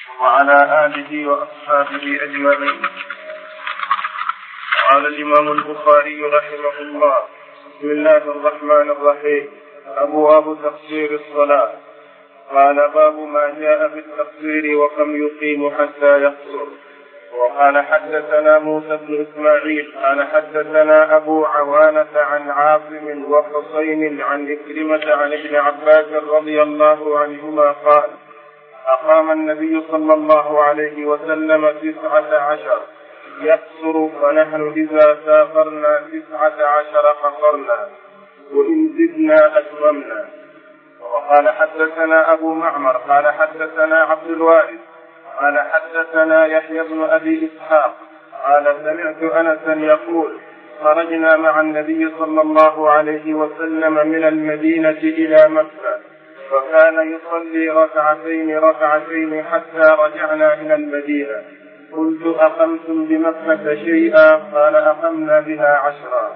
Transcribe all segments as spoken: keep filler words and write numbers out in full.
وعلى آله وأصحابه أجمعين. قال الإمام البخاري رحمه الله: بسم الله الرحمن الرحيم. أبواب تقصير الصلاة. قال: باب ما جاء في التقصير وكم يقيم حتى يقصر. وقال: حدثنا موسى بن إسماعيل قال حدثنا أبو عوانة عن عاصم وحسين عن إكرمة عن ابن عباس رضي الله عنهما قال: أقام النبي صلى الله عليه وسلم تسعة عشر يقصر، ونحن إذا سافرنا تسعة عشر قصرنا، وإن زدنا أتممنا. وقال: حدثنا أبو معمر قال حدثنا عبد الوارث قال حدثنا يحيى بن أبي إسحاق قال: سمعت أنسا يقول: خرجنا مع النبي صلى الله عليه وسلم من المدينة إلى مكة، فكان يصلي ركعتين ركعتين حتى رجعنا إلى المدينة. قلت: أقمتم بمكة شيئا؟ قال: أقمنا بها عشرا.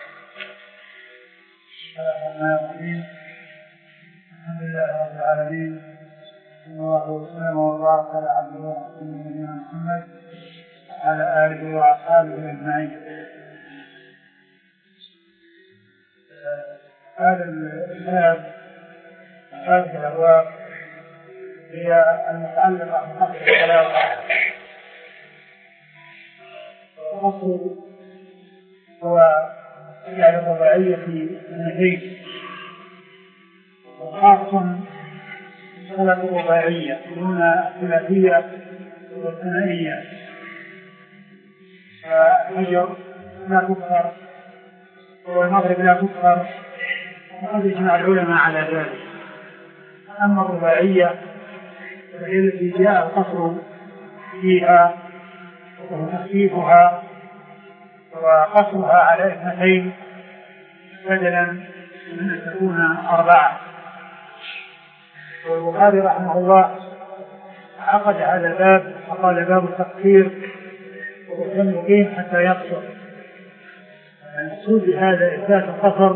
الحمد لله رب العالمين، والصلاة والسلام وبارك على عبده ورسوله محمد وعلى آله وأصحابه أجمعين. هذا الباب هذه الأبواب هي المتعلقة بفصل الصلاة. الفصل هو يعني الرباعية في النهي، وخاص صلاة الرباعية دون الثلاثية والثنائية. فالفجر لا تكثر والمغرب لا تكثر، وقد اجمع العلماء على ذلك. أما الرباعية فهي التي جاء القصر فيها وتخفيفها وقصرها على اثنتين بدلا من أن تكون أربعة. والبخاري رحمه الله عقد هذا الباب فقال: باب التقصير وكم يقيم حتى يقصر. المقصود بهذا إثبات القصر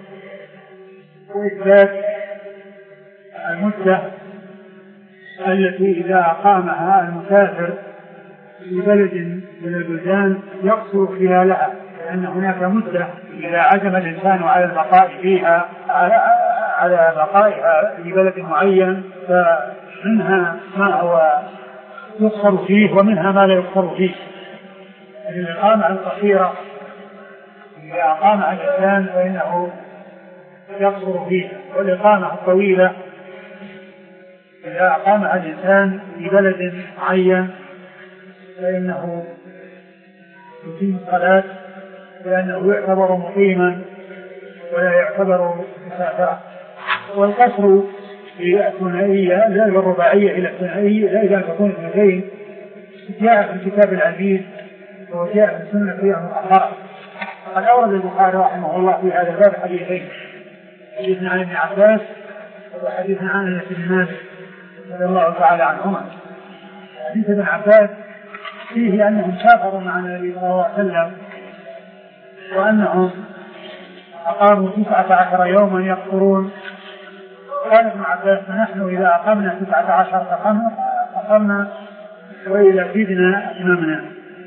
وإثبات المدة التي إذا أقامها المسافر في بلد من البلدان يقصر فيها لها، لأن هناك مدة إذا عزم الإنسان على البقاء فيها على بقائها في بلد معين، فمنها ما هو يقصر فيه ومنها ما لا يقصر فيه. الإقامة القصيرة إذا أقامها الإنسان فإنه يقصر فيها، والإقامة الطويلة إذا أقامها الإنسان في بلد معين فإنه يتم الصلاة، لأنه يعتبر مقيما ولا يعتبر مسافرا. والقصر في الثنائية لا الرباعية إلى الثنائية لا إذا تكون اثنتين جاء في الكتاب العزيز وجاء في السنة فيها مؤخرا. قد أورد البخاري رحمه الله في هذا الباب حديثين: حديث عن ابن عباس وحديث عن أنس بن مالك رضي الله تعالى عنهما. حديث ابن عباس فيه أنهم سافروا مع النبي صلى الله عليه وسلم وأنهم أقاموا تسعة عشر يوما يقصرون. قال ابن عباس: فنحن إذا أقمنا تسعة عشر فقمنا وإذا زدنا أتممنا.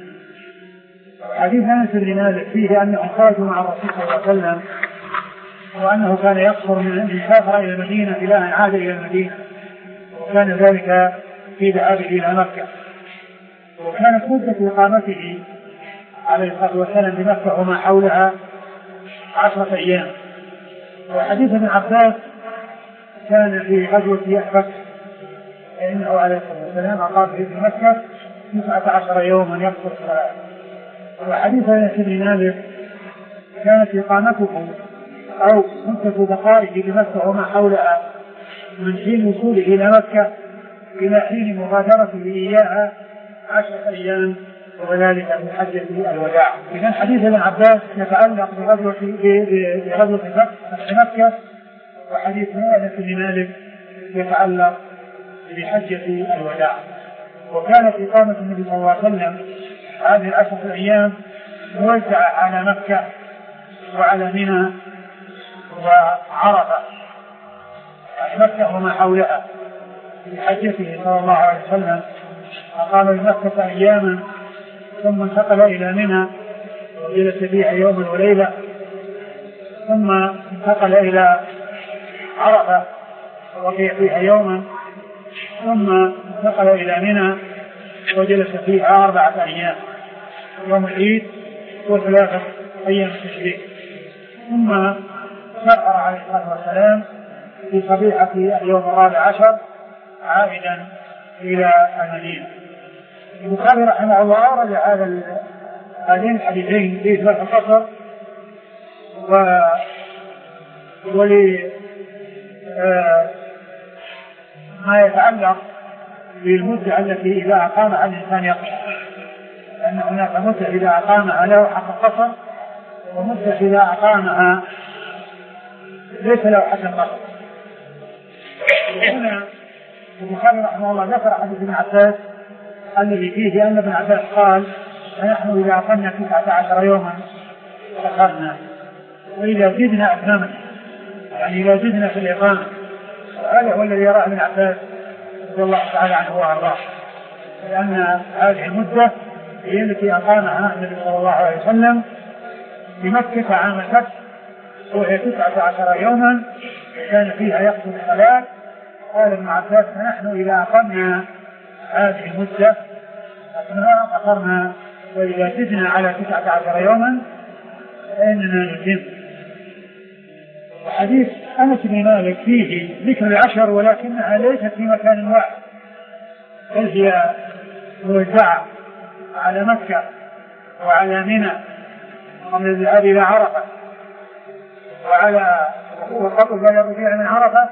حديث أنس بن مالك فيه أنهم خرجوا مع الرسول صلى الله عليه وسلم وأنه كان يقصر من سافر إلى المدينة إلى أن عاد إلى المدينة، وكان ذلك في ذهابه إلى مكة. وكانت مدة إقامته عليه الصلاة والسلام بمكة وما حولها عشرة أيام. وحديث ابن عباس كان في غزوة يأفك، فإنه عليه الصلاة والسلام أقام في مكة تسعة عشر يوما يقصر الصلاة. وحديث أنس بن مالك كانت إقامته أو مدة بقائه بمكة وما حولها من حين وصوله إلى مكة إلى حين مغادرته إياها عشرة أيام، وذلك في حجة الوداع. إذن حديث ابن عباس يتعلق بغزوة بغزوة مكة، وحديث أنس بن مالك يتعلق بحجة الوداع. وكانت إقامة النبي صلى الله عليه وسلم هذه العشرة أيام موزعة على مكة وعلى منى وعرفة، مكة وما حولها. في حجته صلى الله عليه وسلم أقام بمكة أياما ثم انتقل إلى منى وجلس فيها يوما وليلة، ثم انتقل إلى عرفة وبقي فيها يوما، ثم انتقل إلى منى وجلس فيها أربعة أيام، يوم العيد وثلاثة أيام التشريق، ثم سافر عليه الصلاة والسلام في صبيحة اليوم الرابع عشر عائدا إلى المدينة. البخاري رحمه الله رجع هذا هذين الحديثين في إثبات القصر و ولي آه ما يتعلق بالمدة التي إذا أقامها الإنسان يقصر، لأن هناك مدة إذا أقامها له حق القصر ومدة إذا أقامها ليس له حق القصر. هنا البخاري رحمه الله ذكر حديث ابن عباس الذي فيه أن ابن عباس قال: نحن إذا أقمنا تسعة عشر يوما أخذنا، وإذا زدنا أتممنا، يعني إذا زدنا في الإقامة. هذا هو الذي يراه ابن عباس رضي الله تعالى عنه وأرضاه، لأن هذه المدة هي التي أقامها النبي صلى الله عليه وسلم بمكة عام الفتح، وهي تسعة عشر يوما كان فيها يقصد الصلاة. قال ابن عباس: نحن إذا أقمنا هذه المدة أثناء أقرنا، وإذا زدنا على تسعة عشر يوما فإننا نتم. وحديث أنس بن مالك فيه ذكر العشر ولكنها ليست في مكان واحد، بل هي موزعة على مكة وعلى منى ومن الذهاب إلى عرفة، وعلى وقبل بين الرجوع من عرفة،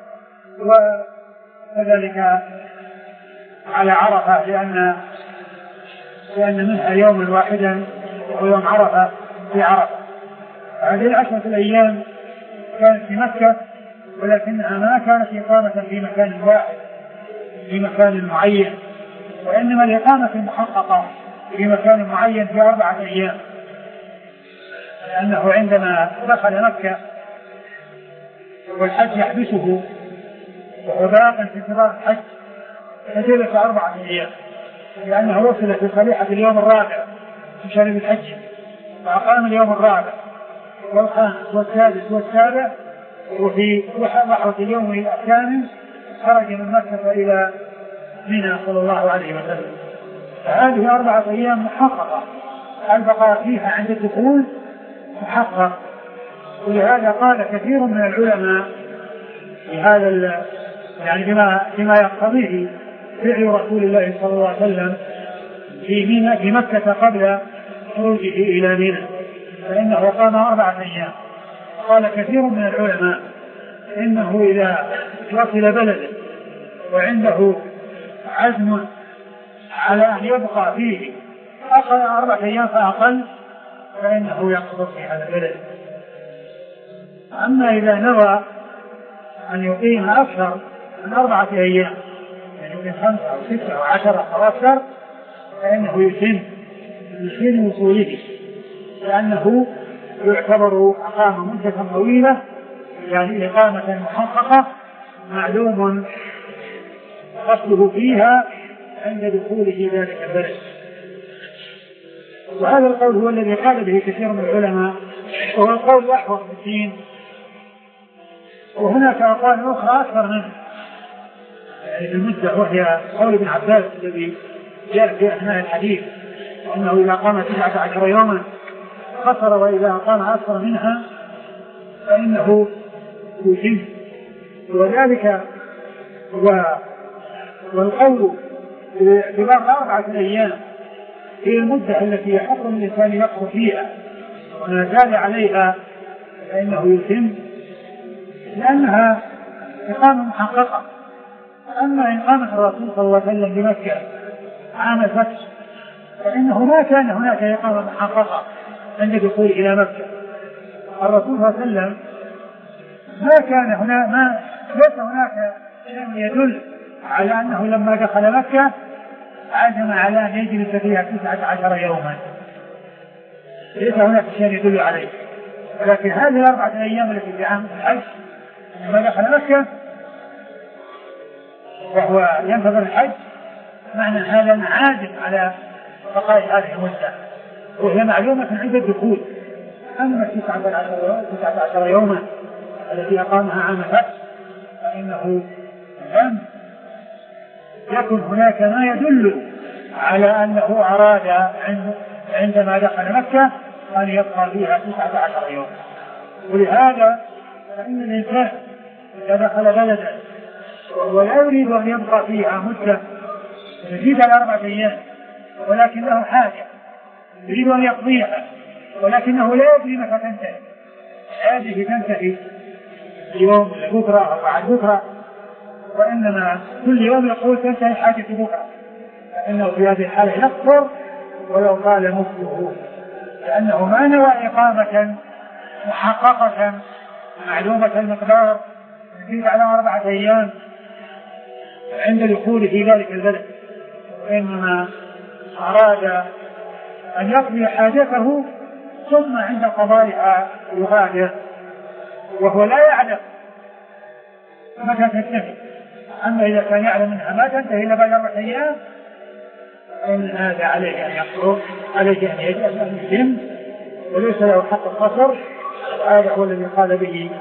وكذلك على عرفة لأن لأن منها يوما واحدا وهو يوم عرفة في عرفة. هذه العشرة الأيام كانت في مكة، ولكنها ما كانت إقامة في مكان واحد في مكان معين، وإنما الإقامة المحققة في مكان معين في أربعة أيام، لأنه عندما دخل مكة والحج يحبسه وهو باق في انتظار الحج فجلس أربعة أيام، لأنه وصل في صبيحة اليوم الرابع من شهر الحج، فأقام اليوم الرابع والخامس والسادس والسابع، وفي لحظة اليوم الثامن خرج من مكة إلى منى صلى الله عليه وسلم. فهذه أربعة أيام محققة، البقاء فيها عند الدخول محقق. ولهذا قال كثير من العلماء في هذا يعني بما بما يقتضيه فعل رسول الله صلى الله عليه وسلم في منى في مكة قبل خروجه إلى منى، فإنه قام أربعة أيام. قال كثير من العلماء إنه إذا وصل بلده وعنده عزم على أن يبقى فيه أقل أربعة أيام فأقل فإنه يقصر في هذا البلد. أما إذا نوى أن يقيم أكثر من أربعة أيام، يعني من خمسة أو ستة أو عشرة أو أكثر، فإنه يتم يتم وصوله، لأنه يعتبر أقام مدة طويلة، يعني إقامة محققة معلوم قصده فيها عند دخوله ذلك البلد. وهذا القول هو الذي قال به كثير من العلماء، وهو القول الأحوط في الدين. وهناك أقوال أخرى أكثر منه يعني في المدة، وهي قول ابن عباس الذي جاء في أثناء الحديث أنه إذا قام تسعة عشر يوما قصر، وإذا قام أكثر منها فإنه يتم. وذلك و... والقول بباقي أربعة أيام هي المدة التي يحق الإنسان يقصر فيها وما زال عليها فإنه يتم، لأنها إقامة محققة. أما إقامة الرسول صلى الله عليه وسلم بمكة عام الفتح فإنه ما كان هناك إقامة محققة عند دخول إلى مكة. الرسول صلى الله عليه وسلم ما كان هنا ما ليس هناك شيء يدل على أنه لما دخل مكة عزم على أن يجلس فيها تسعة عشر يوما، ليس هناك شيء يدل عليه. ولكن هذه الأربعة أيام التي في عام الحج لما دخل مكة وهو ينتظر الحج، معنى هذا عازم على بقاء هذه المدة، وهي معلومة عند الدخول. أما تسعة عشر يوما التي أقامها عام الفتح فإنه لم يكن هناك ما يدل على أنه أراد عندما دخل مكة أن يبقى فيها تسعة عشر يوما. ولهذا فإن الإنسان إذا دخل بلدا ولا يريد أن يبقى فيها مدة يزيد على أربعة أيام ولكنه حاجة يريد أن يقضيها ولكنه لا يدري متى تنتهي، هذه تنتهي اليوم بكرة أو بعد بكرة، وإنما كل يوم يقول تنتهي حاجة بكرة، فإنه في هذه الحالة يكفر ولو قال مفته، لأنه ما نوى إقامة محققة معلومة المقدار يزيد على أربعة أيام عند دخوله في ذلك البلد، وإنما أراد أن يقضي حاجته ثم عند قضائها يغادر، وهو لا يعلم متى تنتهي. أما إذا كان يعلم أنها ما تنتهي إلا بعد أربعة أيام فإن هذا عليه أن يقصر، عليه أن يجعل أن يتم وليس له حق القصر. هذا هو الذي قال به.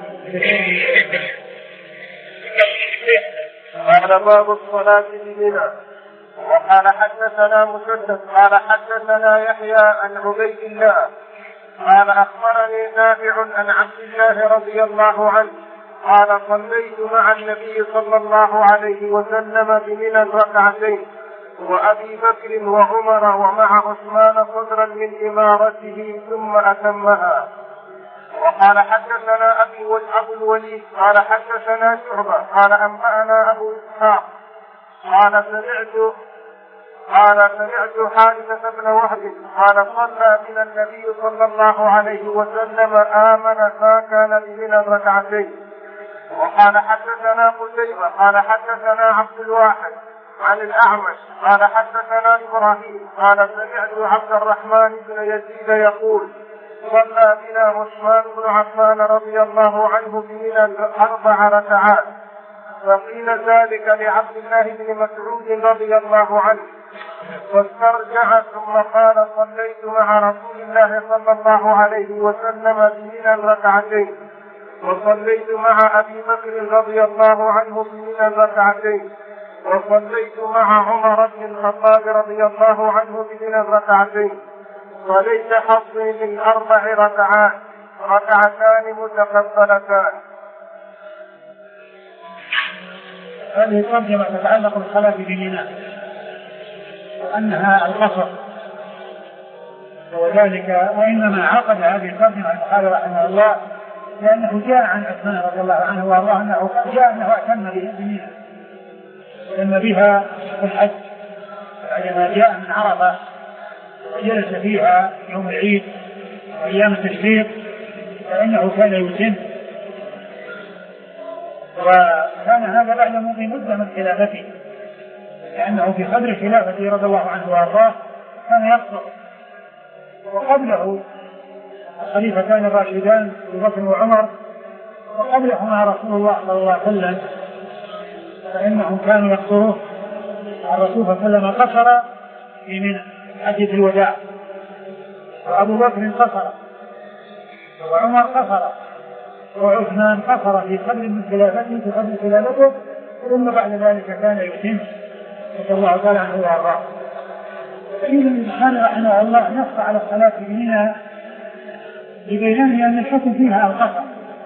قال باب الصلاة بمنى. وقال حدثنا مسدد قال حدثنا يحيى عن عبيد الله قال أخبرني نافع عن عبد الله رضي الله عنه قال صليت مع النبي صلى الله عليه وسلم بمنى ركعتين وأبي بكر وعمر ومع عثمان صدرا من إمارته ثم أتمها. وقال حدثنا أبو الوليد قال حدثنا شعبة قال أنبأنا أبو إسحاق قال سمعت قال سمعت حارثة بن وهب قال صلى بنا النبي صلى الله عليه وسلم آمن ما كان بمنى ركعتين. وقال حدثنا قتيبة قال حدثنا عبد الواحد عن الأعمش قال حدثنا إبراهيم قال سمعت عبد الرحمن بن يزيد يقول صلى بنا عثمان بن عفان رضي الله عنه بمنى أربع ركعات. فقيل ذلك لعبد الله بن مسعود رضي الله عنه فاسترجع ثم قال صليت مع رسول الله صلى الله عليه وسلم بمنى ركعتين وصليت مع أبي بكر رضي الله عنه بمنى ركعتين وصليت مع عمر بن الخطاب رضي الله عنه بمنى ركعتين وليس حظي من أربع ركعات ركعتان متقبلتان. هذه ترجمة تتعلق بالصلاة بمنى وأنها القصر، وذلك وإنما عقد هذه الترجمة البخاري رحمه الله لأنه جاء عن عثمان رضي الله عنه وأرضاه أنه جاء أنه اعتم بمنى اعتم بها في الحج بعدما جاء من عرفة وجلس فيها يوم العيد وأيام التشريق فإنه كان يتم، وكان هذا بعد مضي مدة من خلافته لأنه في قدر خلافته رضي الله عنه وأرضاه كان يقصر، وقبله الخليفتان الراشدان أبو بكر وعمر وقبلهما رسول الله صلى الله عليه وسلم فإنهم كانوا يقصرون. الرسول صلى الله عليه وسلم قصر في منى حجة الوداع، وأبو بكر قصر وعمر قصر وعثمان قصر في قدر من خلافته في قدر خلافته، ثم بعد ذلك كان يتم رضي الله تعالى عنه وارضاه. فإن كان رحمه الله نص على الصلاة بمنى لبيان أن الحكم فيها القصر،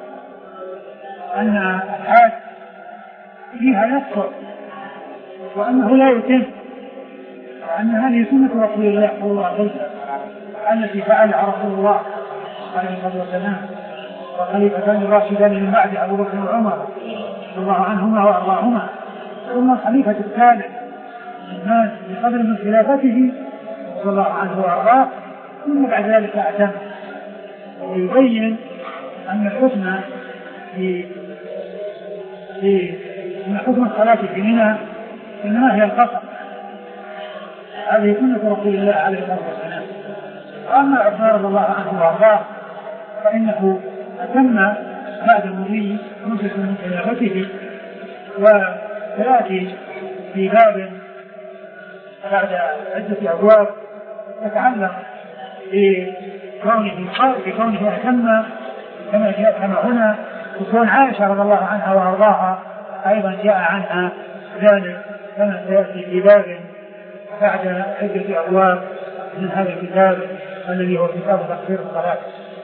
أن الحاج فيها يقصر وأنه لا يتم، وأن هذه سنة رسول الله صلى الله عليه وسلم التي فعلها رسول الله عليه الصلاة والسلام وخليفتان الراشدان من بعد أبو بكر وعمر رضي الله عنهما وأرضاهما، ثم الخليفة الثالث الناس بقدر من خلافته رضي الله عنه وأرضاه، ثم بعد ذلك أعتم، ويبين أن الحكم في في أن حكم الصلاة في منى إنما هي القصر، هذه سنة رسول الله عليه الصلاة والسلام. وأما عثمان رضي الله عنه وأرضاه فإنه أتم بعد مضي مدة من خلافته وثلاث في باب بعد عدة أبواب تتعلق بكونه بكونه أتم كما جاء كما هنا، وكون عائشة رضي الله عنها وأرضاها أيضا جاء عنها ذلك كما سيأتي في باب بعد عدة أبواب من هذا الكتاب الذي هو كتاب تقصير الصلاة.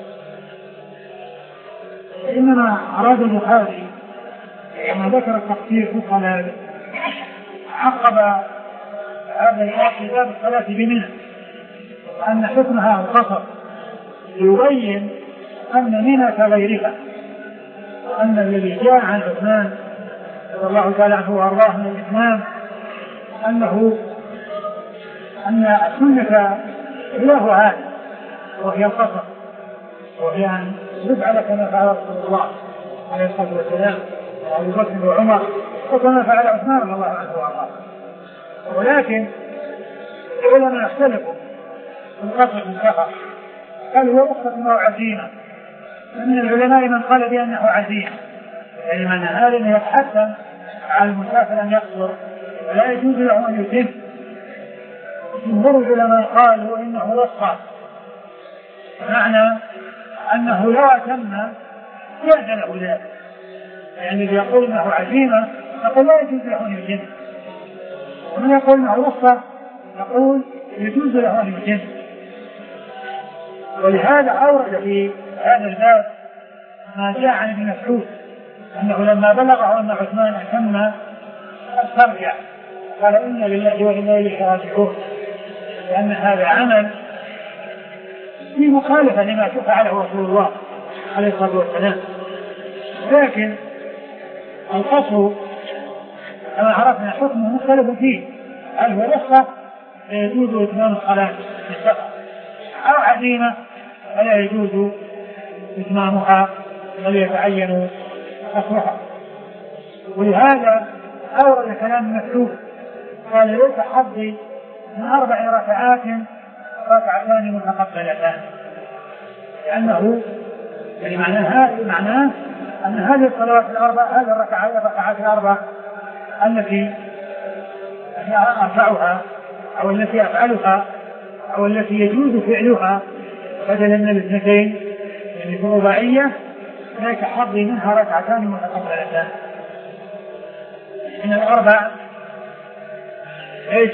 إنما أراد البخاري لما ذكر التقصير في الصلاة عقب هذا الباب في باب الصلاة بمنى أن حكمها القصر، يبين أن منى كغيرها، وأن الذي جاء عن عثمان رضي الله تعالى عنه وأرضاه من الإتمام أنه أن السنة له هذا وهي القصر، وهي أن يفعل كما فعل رسول الله عليه الصلاة والسلام وأبو بكر وعمر وكما فعل عثمان رضي الله عنه وأرضاه. ولكن العلماء اختلفوا في القصر بالسفر، هل هو رخصة أو عزيمة؟ ومن العلماء من قال بأنه عزيمة، يعني من هذا أنه يتحتم على المسافر أن يقصر ولا يجوز له أن يتم. جمهور العلماء قالوا إنه رخصة، معنى أنه لو أتم جاز له ذلك، يعني اللي يقول إنه عزيمة يقول لا يجوز له أن يتم، ومن يقول إنه رخصة يقول يجوز له أن يتم. ولهذا أورد في هذا الباب ما جاء عن ابن مسعود أنه لما بلغه أن عثمان أتم استرجع قال إنا لله وإنا إليه راجعون، لأن هذا عمل في مخالفة لما فعله رسول الله عليه الصلاة والسلام. لكن القصر كما عرفنا حكمه مختلف فيه، هل هو رخصة يجوز إتمام الصلاة في السفر أو عزيمة فلا يجوز إتمامها بل يتعين قصرها. ولهذا أورد كلام مسعود قال ليس حظي من أربع ركعات ركعتان متقبلتان، لأنه يعني معناه معناه أن هذه الصلوات الأربع هذه الركعات الركعات الأربع التي أرفعها أو التي أفعلها أو التي يجوز فعلها بدلا من الاثنتين يعني في رباعية ليس حظي منها ركعتان متقبلتان. من الأربع ليس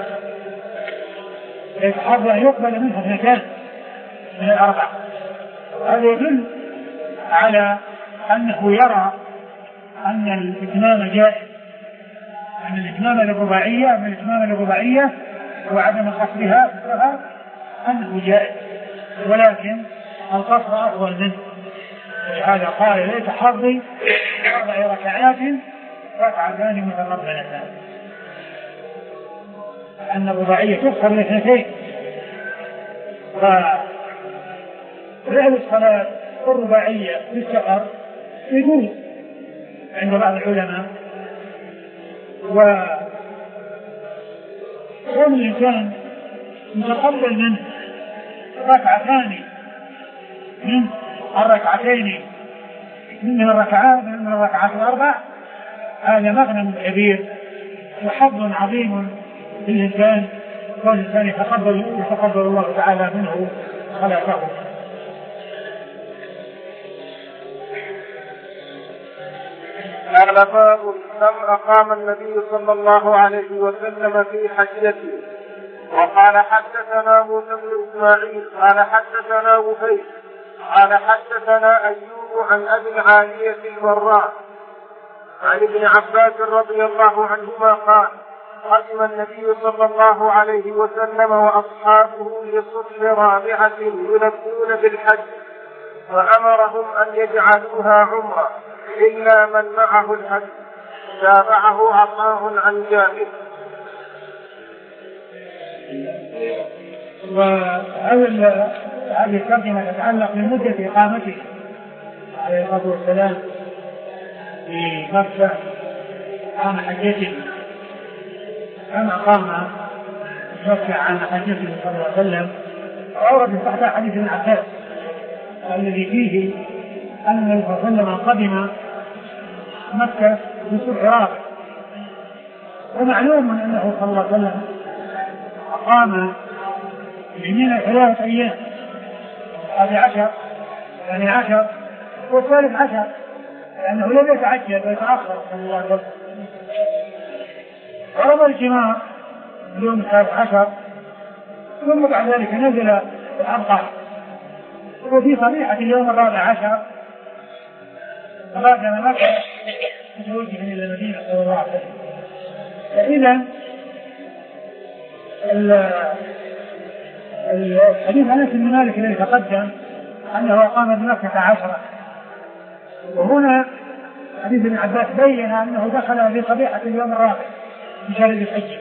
ليس حظي أن يقبل منها اثنتان من الأربع. هذا يدل على أنه يرى أن الإتمام جائز، أن الإتمام للرباعية من الإتمام للرباعية وعدم قصرها فكرها أنه جائز، ولكن القصر أفضل منه. ولهذا قال ليس حظي أربع ركعات ركعتان متقبلتان، أن الرباعية تقصر لاثنتين. ففعل الصلاة الرباعية في السفر يجوز عند بعض العلماء، وكون الإنسان يتقبل منه ركعتان من الركعتين من الركعات من الركعات الأربع هذا مغنم كبير وحظ عظيم للإنسان، والإنسان يتقبل يتقبل الله تعالى منه صلاته. قال باب كم أقام النبي صلى الله عليه وسلم في حجته. وقال حدثنا موسى بن إسماعيل قال حدثنا وفيل قال حدثنا أيوب عن أبي العالية الوراء عن ابن عباس رضي الله عنهما قال قدم النبي صلى الله عليه وسلم وأصحابه لصف رابعة يلبون بالحج فأمرهم أن يجعلوها عمرة إلا من معه الحج. تابعه عطاء عن جابر. وهذه الترجمة تتعلق بمدة إقامته عليه الصلاة والسلام في مكة عام حجته، كما قام مكة عام حجته صلى الله عليه وسلم. وأورد تحت حديث ابن عباس الذي فيه أن النبي صلى الله عليه وسلم قدم مكة بصلح رابع، ومعلوم أنه صلى الله عليه وسلم أقام بمنى ثلاثة أيام، هذه عشر يعني عشر والثالث عشر، لأنه لم يتعجل ويتأخر صلى الله عليه وسلم. ورمى الجمار اليوم الثالث عشر، ثم بعد ذلك نزل الأرقام، وفي صبيحة اليوم الرابع عشر تقدم مكة متوجها إلى المدينة صلى الله عليه وسلم. فإذا الحديث أنس بن مالك الذي تقدم أنه أقام بمكة عشرة، وهنا حديث ابن عباس بين أنه دخل في صبيحة اليوم الرابع من شهر ذي الحجة،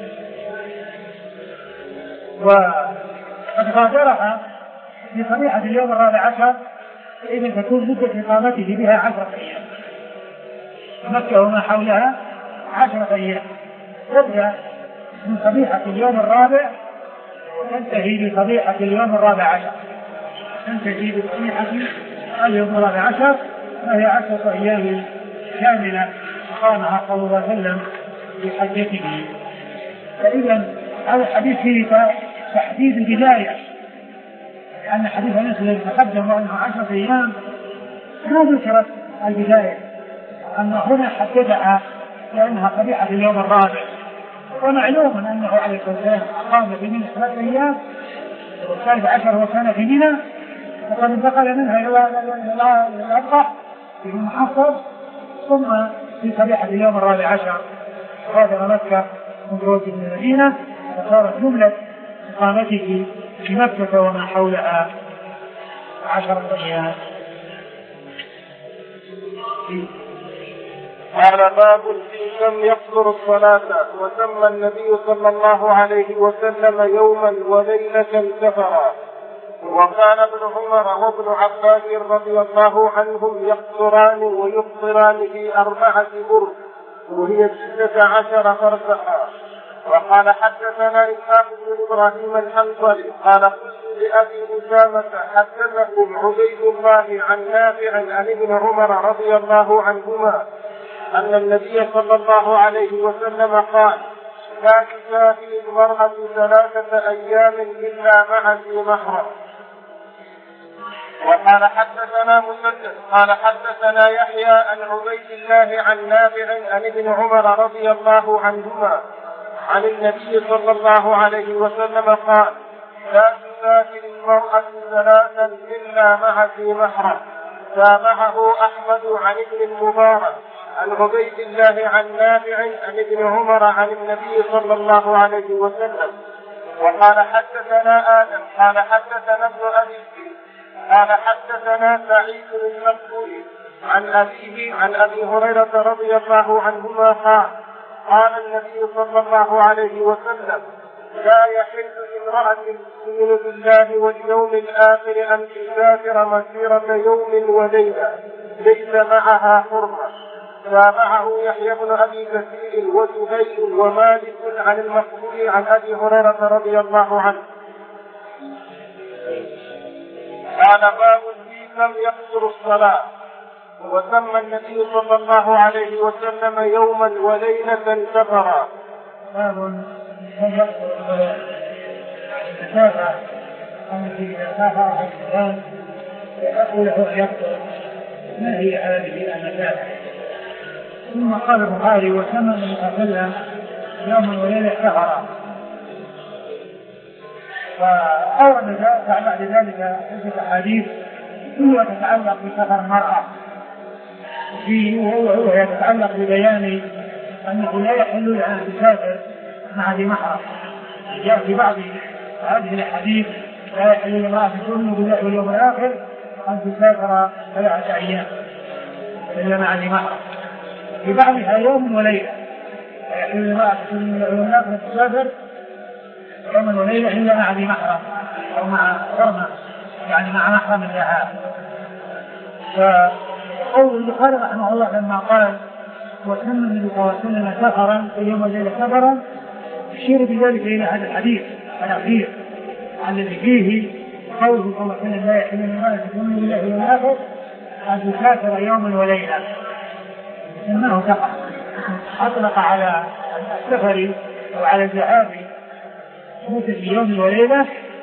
وقد غادرها في صبيحة اليوم الرابع عشر، فإذا تكون مدة إقامته بها عشرة أيام، مكة وما حولها عشرة أيام، تبدأ من صبيحة اليوم الرابع وتنتهي بصبيحة اليوم الرابع عشر، تنتهي بصبيحة اليوم الرابع عشر، وهي عشرة أيام كاملة أقامها صلى الله عليه وسلم في حجته. فإذا هذا الحديث فيه تحديد البداية، لأن حديث أنس الذي تقدم وأنه عشرة أيام ما ذكرت البداية، أن هنا حددها لأنها صبيحة اليوم الرابع، ومعلوم أنه عليه الصلاة والسلام أقام في منى ثلاثة أيام، والثالث عشر وكان في منى، وقد انتقل منها إلى الأضحى في المحصر، ثم في صبيحة اليوم الرابع عشر غادر مكة متوجه من المدينة، وصارت جملة إقامته في مكة وما حولها عشرة أيام. قال باب في كم يقصر الصلاة. وسمى النبي صلى الله عليه وسلم يوما وليلة سفرا. وكان ابن عمر وابن عباس رضي الله عنهم يقصران ويفطران في أربعة برد، وهي ستة عشر فرسخا. وقال حدثنا إسحاق بن إبراهيم الحنظلي قال قلت لأبي أسامة حدثكم عبيد الله عن نافع عن ابن عمر رضي الله عنهما أن النبي صلى الله عليه وسلم قال لا تسافر المرأة ثلاثة أيام إلا مع ذي محرم. وقال حدثنا مسدد قال حدثنا يحيى عن عبيد الله عن نافع عن ابن عمر رضي الله عنهما عن النبي صلى الله عليه وسلم قال لا تسافر المرأة ثلاثا إلا مع ذي محرم. تابعه أحمد عن ابن المبارك عن عبيد الله عن نافع عن ابن عمر عن النبي صلى الله عليه وسلم. وقال حدثنا آدم قال حدثنا ابن أبي قال حدثنا سعيد المقبول عن أبيه عن أبي هريرة رضي الله عنهما قال قال النبي صلى الله عليه وسلم لا يحل لامرأة تؤمن بالله واليوم الآخر أن تسافر مسيرة يوم وليلة ليس معها حرمة. تابعه يحيى بن أبي كثير وزهير ومالك عن المقبول عن أبي هريرة رضي الله عنه. قال باب في كم يقصر الصلاة. وسمى النبي صلى الله عليه وسلم يوما وليلة سفرا. باب يقصر الصلاة. المسافة التي إذا سافر الإنسان يقول له يقصر، ما هي هذه المسافة؟ ثم قال البخاري وسمى النبي صلى الله عليه وسلم يوما وليلة سفرا. وأورد بعد ذلك عدة أحاديث كلها تتعلق بسفر المرأة، وهو يتعلق ببيان أنه لا يحل لها أن تسافر مع ذي محرم. جاء في بعض هذه الأحاديث لا يحل لامرأة تؤمن بالله واليوم الآخر أن تسافر ثلاثة أيام إلا مع ذي محرم، في بعضها يوم وليلة. لا يحل لامرأة تؤمن بالله واليوم الآخر أن تسافر يوما وليلة إلا مع ذي محرم أو مع حرمة، يعني مع محرم لها. فقول البخاري رحمه الله لما قال وسمى النبي صلى الله عليه وسلم سفرا في يوم وليلة سفرا يشير بذلك إلى هذا الحديث الأخير الذي فيه قوله صلى الله عليه وسلم لا يحل لامرأة تؤمن بالله واليوم الآخر أن تسافر يوما وليلة، إنه سفر أطلق على السفر وعلى الذهاب مدة في يوم وليلة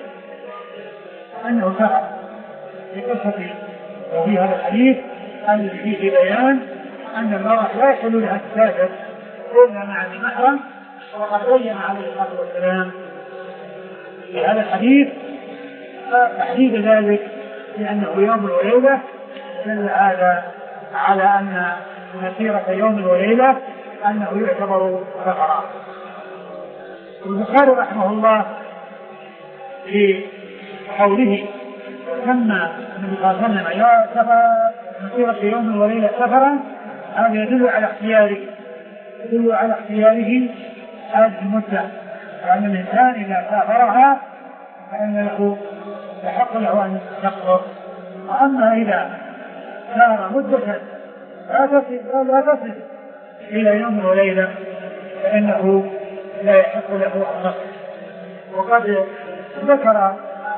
أنه سفر في قصة وفي هذا الحديث الذي فيه بيان أن المرأة لا يحل لها تسافر إلا مع المحرم، وقد بين عليه الصلاة والسلام في هذا الحديث تحديد ذلك لأنه يوم وليلة، دل هذا على أن مسيرة يوم وليلة أنه يعتبر سفرا. البخاري رحمه الله في قوله سمى النبي صلى الله عليه وسلم يعتبر مسيرة يوم وليلة سفرا، هذا يدل على اختياره يدل على اختياره هذه المدة، وأن الإنسان إذا سافرها فإن له يحق له أن يقصر. وأما إذا سار مدة لا تصل لا تصل إلى يوم وليلة فإنه لا يحق له أن يقصر. وقد ذكر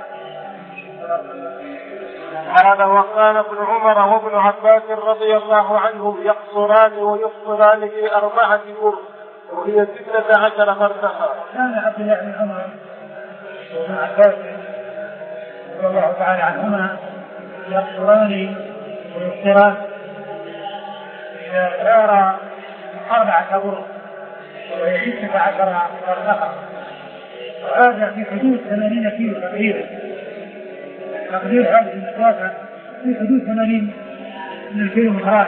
هذا وكان ابن عمر وابن عباس رضي الله عنهم يقصران ويفطران في أربعة بر وهي ستة عشر فرسخا. كان عبد الله بن عمر وابن عباس رضي الله تعالى عنهما يقصران ويفطران إذا سار أربعة بر وهي ستة عشر فرسخا، وهذا في حدود ثمانين كيلو تقريبا. تقدير هذه المسافة في حدود ثمانين من الكيلومترات.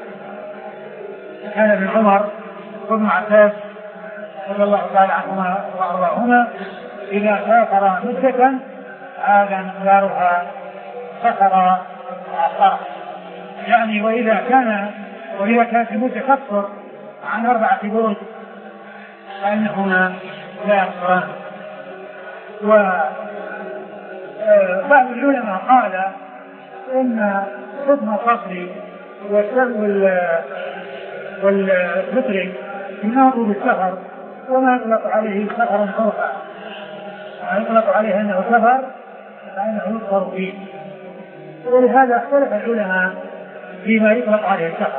كان ابن عمر وابن عباس رضي الله تعالى عنهما وأرضاهما إذا سافر مدة هذا مقدارها سفر آخر، يعني وإذا كان وإذا كانت المدة تقصر عن أربعة برد فإنهما لا يقصران. وبعض العلماء قال إن حكم القصر والفطر يناط بالسفر وما يطلق عليه سفرا خوفا، ما يطلق عليه أنه سفر فإنه يذكر فيه. ولهذا اختلف العلماء فيما يطلق عليه السفر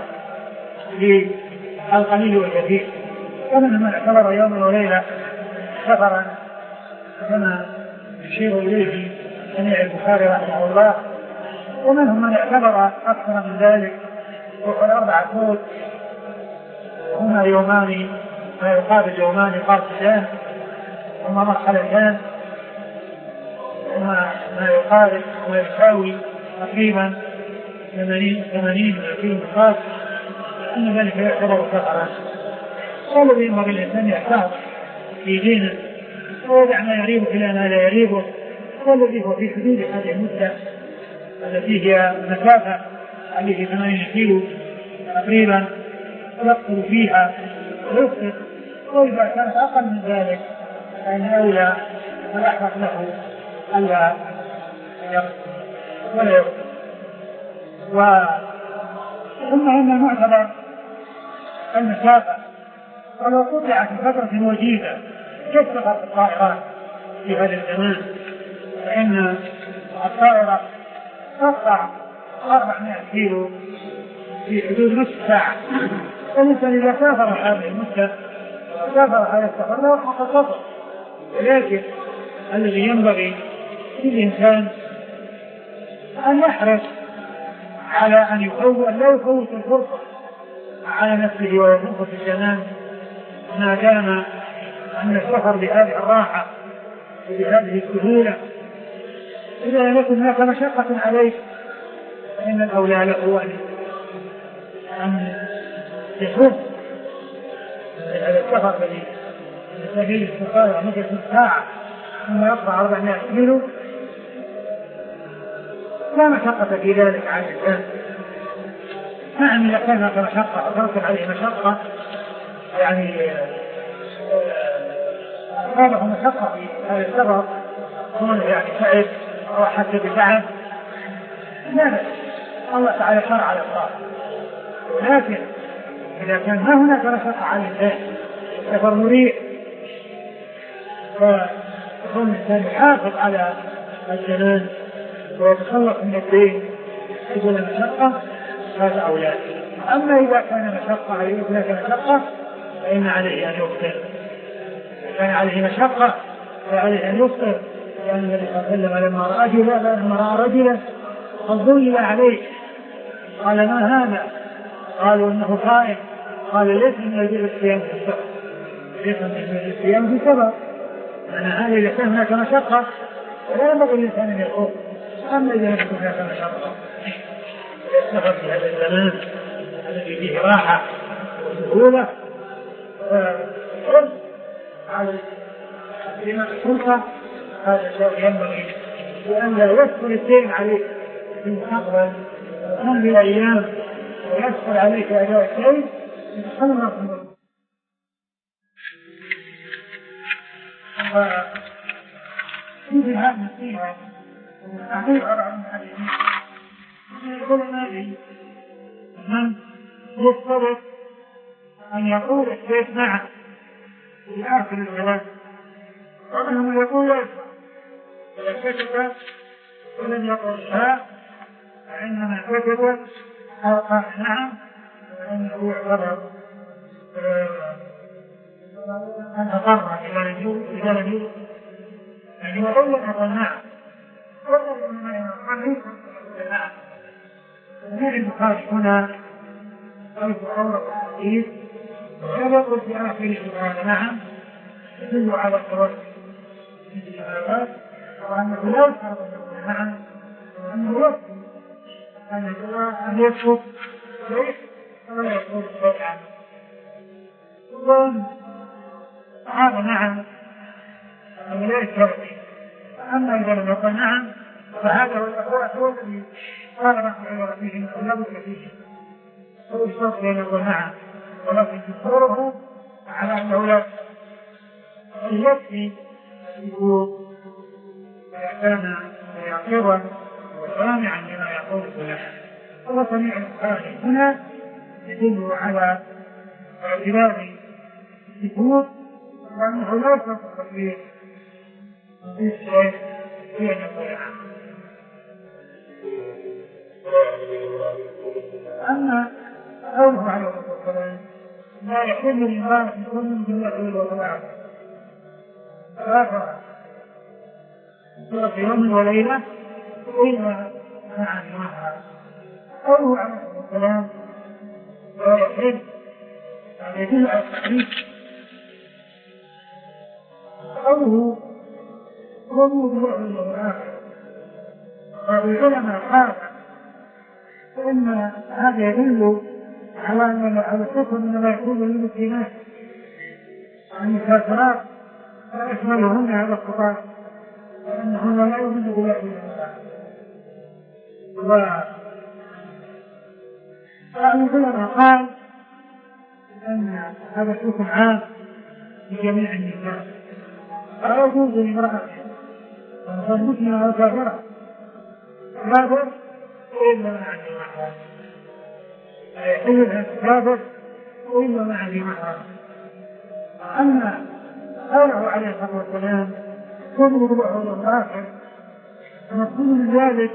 للقليل والكثير، ومنهم من اعتبر يوم وليلة سفرا كما يشير إليه سميع البخاري رحمه الله، ومنهم من اعتبر أكثر من ذلك وقال أربعة فوت هما يومان ما يقابل يومان قاصدان هما مرحلتان هما ما يقارب ويساوي تقريبا ثمانين من الكيلومترات، أن ذلك يعتبر سفرا. والذي ينبغي الإنسان يحتاط في دينه ويدع ما يريبه إلى ما لا يريبه، والذي هو في حدود هذه المدة التي هي مسافة عليه ثمانين كيلو تقريبا يقصر فيها ويفطر، وإذا كانت أقل من ذلك فإن أولى فيحفظ له ألا يقصر ولا يفطر. ثم إن المعتبر المسافة ولو قطعت فترة وجيزة كثرت الطائرات في هذا الزمان، فإن الطائرة تقطع أربعمائة كيلو في حدود نصف ساعة، فالإنسان إذا سافر هذه المدة سافر هذا السفر له حق السفر. ولكن الذي ينبغي للإنسان أن يحرص على أن يفوت لا يفوت الفرصة على نفسه ويفوت الزمان ما دام أن السفر بهذه الراحة وبهذه السهولة. إذا لم يكن هناك مشقة عليه فإن الأولى له أن يحب هذا السفر الذي سبيل السفارة مدة ساعة ثم يقطع أربعمائة كيلو لا مشقة في ذلك على الإنسان. نعم إذا كان هناك مشقة وترتب عليه مشقة يعني أصابه مشقة في هذا السفر كون يعني تعب أو حتى بتعب لا بأس، الله تعالى شرع على الصالح. لكن إذا كان ما هناك مشقة على الإنسان السفر مريح فيكون الإنسان يحافظ على الزمان ويتخلص من الدين بدون مشقة هذا أولاد. أما إذا كان مشقة عليه هناك مشقة فإن عليه أن يقتل. كان عليه مشقة فعليه أن يفطر، لأن النبي صلى الله عليه وسلم لما رأى رجلا لما رأى رجلا قد ظل عليه قال ما هذا؟ قالوا إنه صائم. قال ليس من يجب الصيام في السفر، ليس من يجب الصيام في السفر، أن هذه إذا كان هناك مشقة ولا ينبغي الإنسان أن يقول. أما إذا لم يكن هناك مشقة السفر في هذا الزمان الذي فيه راحة وسهولة فرد على الإمام السلطة، هذا الشيء ينبغي لأن لا يدخل الدين عليك في المستقبل من الأيام ويدخل عليك أداء الشيء يتحمل وفي هذا فيها تحقيق أربع من الحديثين يقول النبي من يفترض أن يقول الشيء نعم في آخر الكلام، ومنهم يقول لا إذا كتب ولم يقل لا فإنما كتب أو قال نعم فإنه يعتبر أن أقر إلى رجل إلى رجل يعني يقول لك أقول نعم وقال ما يقول نعم. غير البخاري هنا حيث أورد الحديث يقول في آخره قال نعم يدل على التوسل في الإجابات وأنه لا يشعر نعم وأنه يكفي أن يكتب شيء ولا يقول شيئا. هذا نعم أنه لا يشعر. أما إذا لم يقل نعم فهذا هو الذي قال رحمه الله فيه لا بد فيه هو الشرط أن يقول نعم، ولكن تصوره على أنه لا يكفي يقول كان يعقبا وسامعا لما يقول له. هو سميع البخاري هنا يدل على اعتبار السكوت وأنه لا يصدق فيه في الشيء في أن يقول عنه. أما قوله عليه الصلاة والسلام لا يحل للمرأة كل بالله والطاعة ثلاثة في يوم وليلة إلا مع جماعها. قوله عليه الصلاة والسلام لا يحل أن يدل على التحريف. قوله قوموا بالله والآخر والعلماء قال فإن هذا يدل على أن الحكم إنما يكون للمسلمات المكافرات لا يشملهن هذا الخطاب وأنهن لا يؤمن بالله والعلماء قال أن هذا الحكم عام لجميع النساء لا يجوز لامرأة فالمسلمة وكافرة كافر إلا مع ذي محرم، لا يحل لها كافر إلا مع ذي محرم. أما قوله عليه الصلاة والسلام كل بالله والآخر نقول من ذلك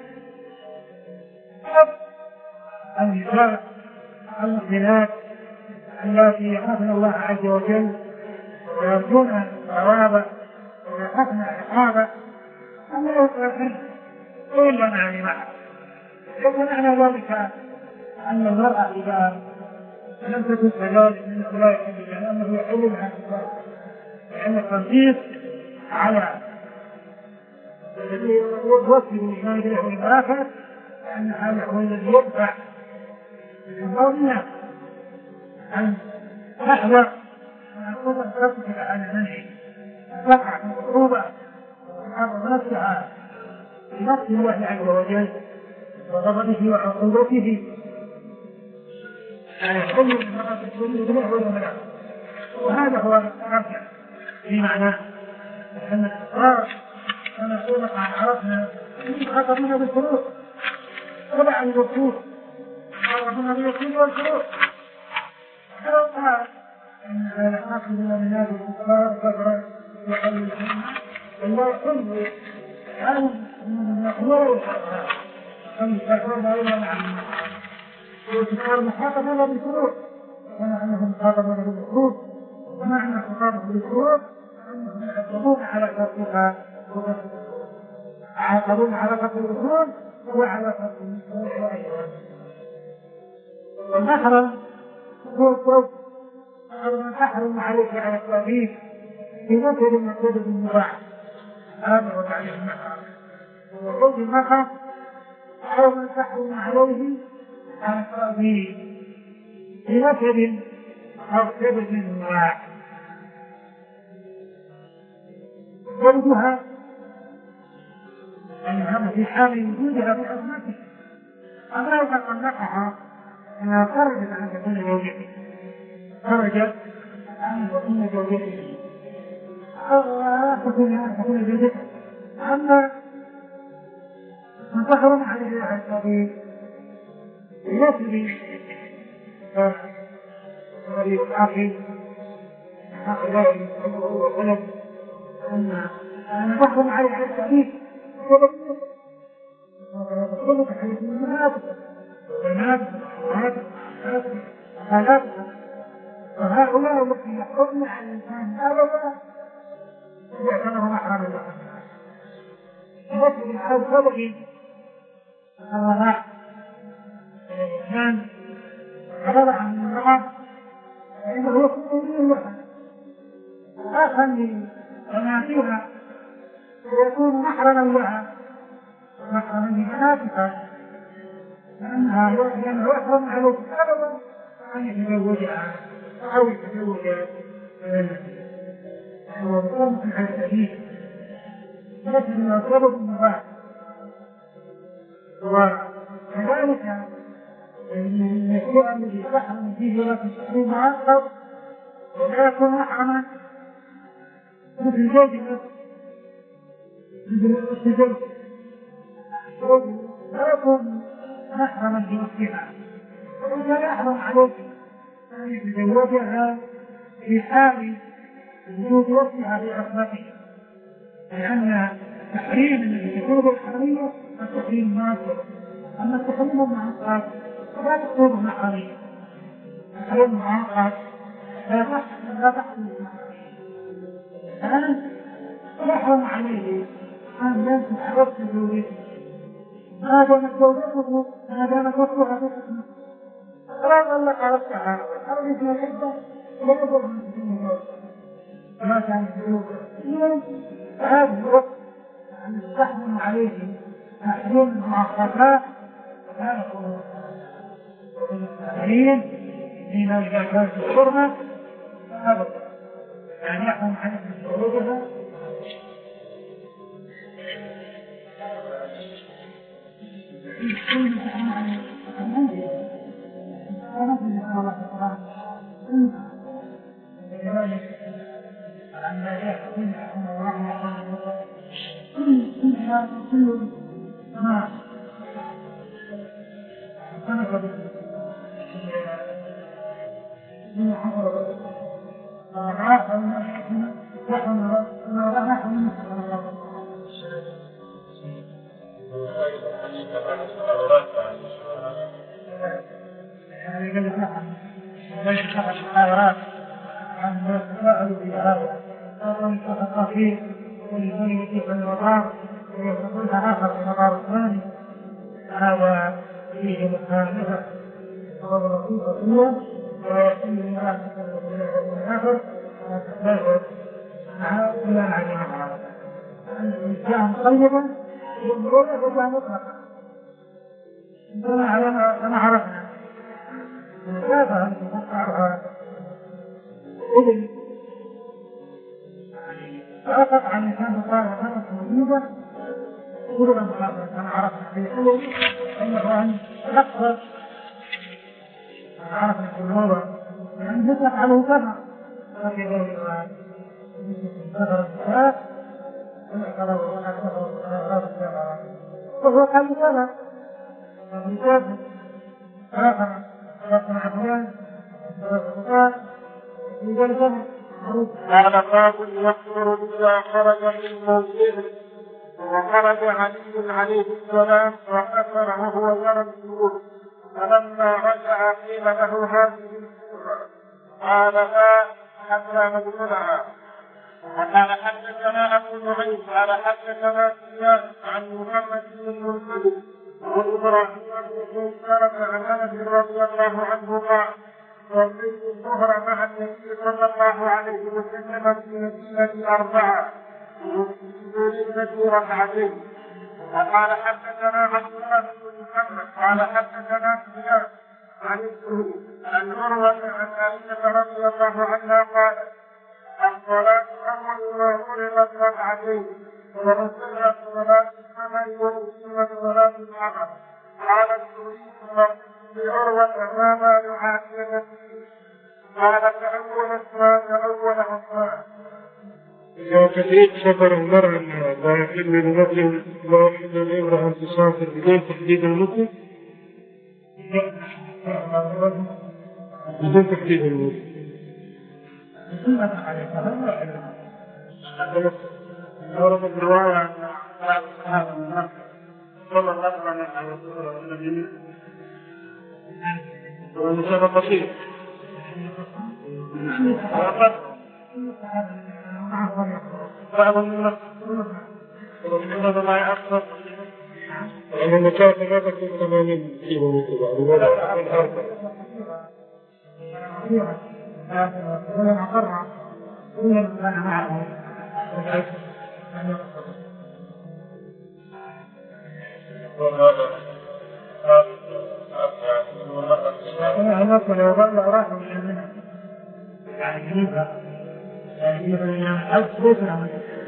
النساء المؤمنات التي يخافن الله عز وجل ويرجون ثوابه ويخافن عقابه أما يخافن إلا مع ذي محرم. يكون معنى ذلك أن المرأة إذا لم تكن كذلك من لا يحب لأنه يحل لها الكفار، لأن التنفيذ على الذي يوصل الإيمان بالله والآخرة أن هذا هو الذي يدفع بالمرضية أن تحذر من القدر ترتكب على منه تقع في العقوبة وتعرض نفسها لنفس الله عز وجل وغضبه وعقوبته. يحل من مرض الدنيا بالله والآخرة، وهذا هو الرجع في معناه أن الكفار كما سبق أن عرفنا يخاطبون بالشروط تبعا للوصول يخاطبون بالوصول والشروط. فلو قال إن يخاطبون بالناس الكفار كفرا يحل الجنة الله يحل أن يقولوا الحق أن يكفرون إلا مع والكفار مخاطبون بالشروط كما أنهم مخاطبون بالشروط ومعنى خطابه بالشروط أنهم يعتقدون على فرقها يعتقدون على فرق الأصول وعلى فرق الأصول. المحرم هو الصوت أو ما تحرم عليه على التأبيد في مثل المقصود بالمباح، هذا هو تعريف المحرم. وقلت المحرم أو ما تحرم عليه على التأبيد في مثل أو سبب المباح. زوجها يعني هذا في حال وجودها في حرمته، أما إذا طلقها أنها خرجت عن تكون زوجته، خرجت عن تكون زوجته أو تكون عن تكون زوجته، أما من تحرم عليه على السبيل يسري طريق أخي أخي رأي وقلب أن تحرم عليه على السبيل كل تحريم المنافق والمنافق والمنافق وهؤلاء الذين يحكمون على الإنسان أبدا يعتبر محرم الله. مثل أو سبب الرضاع الإنسان رضع عن المرأة فإنه يكون لها آخر لبناتها ويكون محرما لها محرما لبناتها لأنها لأنه يحرم عليه أبدا أن يتزوجها أو يتزوج ويكون في الحديث مثل سبب المباح. وكذلك الشيء الذي تحرم فيه لا تشتري معه لا يكون محرما مثل زوج مثل الزوج لا يكون محرما بنفسها، وإذا يحرم عليك أن يتزوجها في حال وجود وصفها في عصمته، لأن تحريم الذي يكون بالحرية التحريم ناصر، أما التحريم المعقد لا يكون محرية، التحريم المعقد لا تحرم الآن يحرم عليه أن ينسح وصف زوجته ما دامت زوجته ما دامت وصفها في حكمه، فلا طلق وصفها أو مثل العدة لا يجوز من الزوج ما كان الزوج هذا الوقت أن تحرم عليه تحريم المعقدات لا يكون التحريم فيما إذا كانت الحرمة أبدا، يعني يحرم عليه زوجها عما يحكم كلها كل ما خلق من حضر الراحة والمحكمة وحمر وراحة والمحكمة يعني قد فهم ليس فقط الحيوانات عن يتساءل في هذا أو يتفق فيه ويكون يجيب المطار ويكونها آخر في المطار الثاني، هذا فيه مخالفة وضرطية فيه ويكون الناس من آخر وتتبادل مع كل عدم هذا الإنسان طيبا يقول له مطلقا كما عرفنا كيف نقطعها إذن فأقط عن إنسان تطالع خمس موجودة كل المحاضرة كما عرفنا في الأول أنه أن نقصر عرفنا في الأول أن نطلق عليه كفر ففي ذلك كفر الكتاب وهو قال كفر الكتاب آخر يصنع فلان قال باب يكفر إذا خرج من موضعه، وخرج علي عليه السلام وكفر وهو يرى النور، فلما رجع قيل له هذه السورة قال لا حتى نبذلها. قال حدثنا ابو نعيم قال حدثنا سفيان عن محمد بن المنكدر وابراهيم بن سلمة عن انس رضي الله عنه قال صليت الظهر مع النبي صلى الله عليه وسلم في المدينة أربعة في ركعتين. وقال حدثنا عبد الله بن محمد قال حدثنا سفيان عن الزهري عن عروة عن عائشة رضي الله عنها قالت الصلاة أول ما فرضت ركعتين ورسلت صلاة السماء ورسلت صلاة العصر. قال الزهري لعروة ما بال عائشة قال تأول الصلاة تأول الصلاة. إذا كثير سفر المرأة لا يحل لرجل لا يحل لامرأة أن تسافر بدون تحديد المدة بدون تحديد المدة. ورد الرواية أن بعض الصحابة من مكة صلى الله عليه وسلم النبي والنساء قصير بعض الناس ومن ما يأثر يعني المسافة لا تكون ثمانين كيلو متر بعد ولا من أربع ولم أقرأ ولم كان معه أنا لو ظل راح من يعني يبقى يعني يبقى أثبت له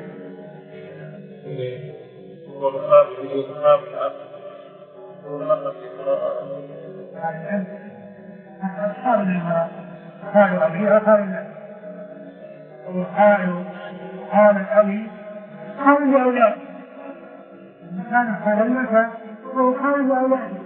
والخاف والخاف الأب والمرة يعني أنت أصحاب المرأة قالوا أبيها قالوا وقالوا قال الأبي قالوا لأولاد كان قال لك وقالوا لأولاد